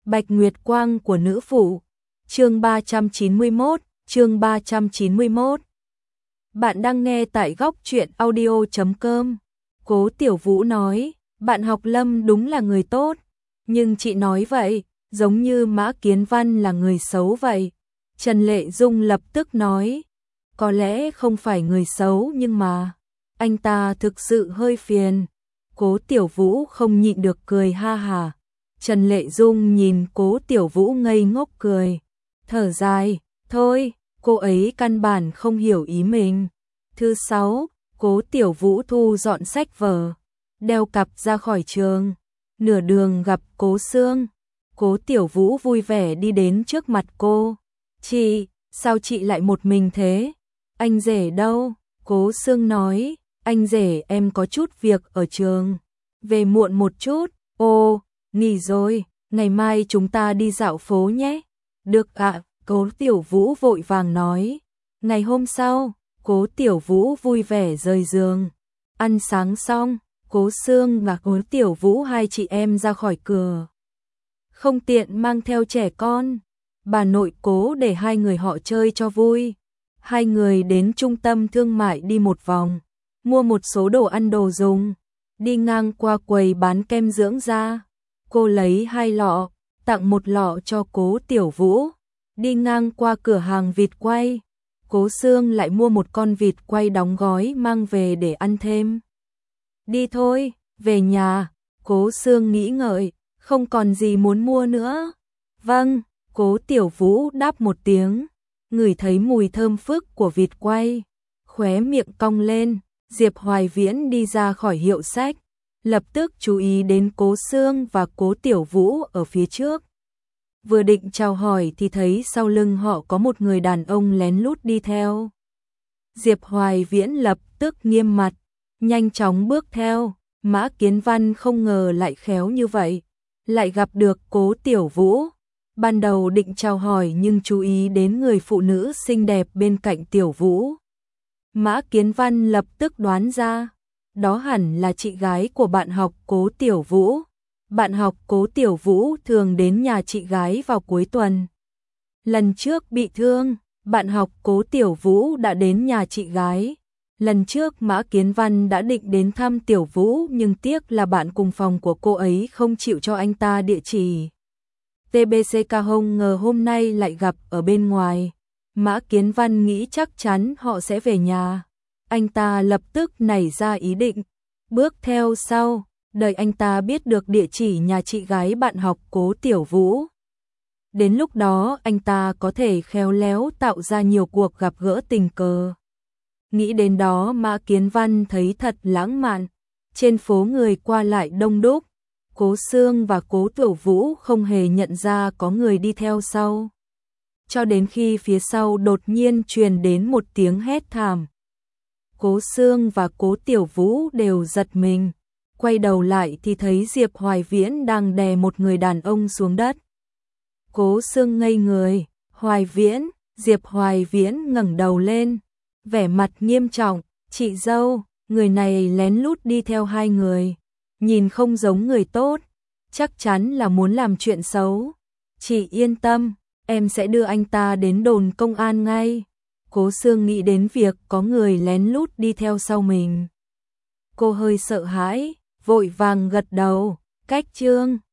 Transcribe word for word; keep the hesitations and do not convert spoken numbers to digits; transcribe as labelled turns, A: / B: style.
A: Bạch Nguyệt Quang của nữ phụ. Chương ba trăm chín mươi mốt, chương ba trăm chín mươi mốt. Bạn đang nghe tại góc truyện audio chấm com. Cố Tiểu Vũ nói, bạn học Lâm đúng là người tốt, nhưng chị nói vậy, giống như Mã Kiến Văn là người xấu vậy. Trần Lệ Dung lập tức nói, có lẽ không phải người xấu nhưng mà anh ta thực sự hơi phiền. Cố Tiểu Vũ không nhịn được cười ha hà. Trần Lệ Dung nhìn Cố Tiểu Vũ ngây ngốc cười, thở dài, thôi, cô ấy căn bản không hiểu ý mình. Thứ sáu, Cố Tiểu Vũ thu dọn sách vở, đeo cặp ra khỏi trường. Nửa đường gặp Cố Sương, Cố Tiểu Vũ vui vẻ đi đến trước mặt cô. Chị, sao chị lại một mình thế? Anh rể đâu? Cố Sương nói, anh rể em có chút việc ở trường, về muộn một chút. Ồ, nghỉ rồi, ngày mai chúng ta đi dạo phố nhé. Được ạ, à, Cố Tiểu Vũ vội vàng nói. Ngày hôm sau, Cố Tiểu Vũ vui vẻ rời giường. Ăn sáng xong, Cố Sương và Cố Tiểu Vũ hai chị em ra khỏi cửa. Không tiện mang theo trẻ con, bà nội Cố để hai người họ chơi cho vui. Hai người đến trung tâm thương mại đi một vòng, mua một số đồ ăn đồ dùng. Đi ngang qua quầy bán kem dưỡng da, cô lấy hai lọ, tặng một lọ cho Cố Tiểu Vũ. Đi ngang qua cửa hàng vịt quay, Cố Sương lại mua một con vịt quay đóng gói mang về để ăn thêm. Đi thôi, về nhà. Cố Sương nghĩ ngợi, không còn gì muốn mua nữa. Vâng, Cố Tiểu Vũ đáp một tiếng, ngửi thấy mùi thơm phức của vịt quay, khóe miệng cong lên. Diệp Hoài Viễn đi ra khỏi hiệu sách, lập tức chú ý đến Cố Sương và Cố Tiểu Vũ ở phía trước. Vừa định chào hỏi thì thấy sau lưng họ có một người đàn ông lén lút đi theo. Diệp Hoài Viễn lập tức nghiêm mặt, nhanh chóng bước theo. Mã Kiến Văn không ngờ lại khéo như vậy, lại gặp được Cố Tiểu Vũ. Ban đầu định chào hỏi nhưng chú ý đến người phụ nữ xinh đẹp bên cạnh Tiểu Vũ. Mã Kiến Văn lập tức đoán ra, đó hẳn là chị gái của bạn học Cố Tiểu Vũ. Bạn học Cố Tiểu Vũ thường đến nhà chị gái vào cuối tuần. Lần trước bị thương, bạn học Cố Tiểu Vũ đã đến nhà chị gái. Lần trước Mã Kiến Văn đã định đến thăm Tiểu Vũ nhưng tiếc là bạn cùng phòng của cô ấy không chịu cho anh ta địa chỉ. tê bê xê ca không ngờ hôm nay lại gặp ở bên ngoài. Mã Kiến Văn nghĩ chắc chắn họ sẽ về nhà. Anh ta lập tức nảy ra ý định bước theo sau, đợi anh ta biết được địa chỉ nhà chị gái bạn học Cố Tiểu Vũ. Đến lúc đó anh ta có thể khéo léo tạo ra nhiều cuộc gặp gỡ tình cờ. Nghĩ đến đó Mã Kiến Văn thấy thật lãng mạn. Trên phố người qua lại đông đúc, Cố Sương và Cố Tiểu Vũ không hề nhận ra có người đi theo sau. Cho đến khi phía sau đột nhiên truyền đến một tiếng hét thảm. Cố Sương và Cố Tiểu Vũ đều giật mình, quay đầu lại thì thấy Diệp Hoài Viễn đang đè một người đàn ông xuống đất. Cố Sương ngây người, Hoài Viễn, Diệp Hoài Viễn ngẩng đầu lên, vẻ mặt nghiêm trọng, chị dâu, người này lén lút đi theo hai người, nhìn không giống người tốt, chắc chắn là muốn làm chuyện xấu. Chị yên tâm, em sẽ đưa anh ta đến đồn công an ngay. Cố Sương nghĩ đến việc có người lén lút đi theo sau mình. Cô hơi sợ hãi, vội vàng gật đầu, cách chương.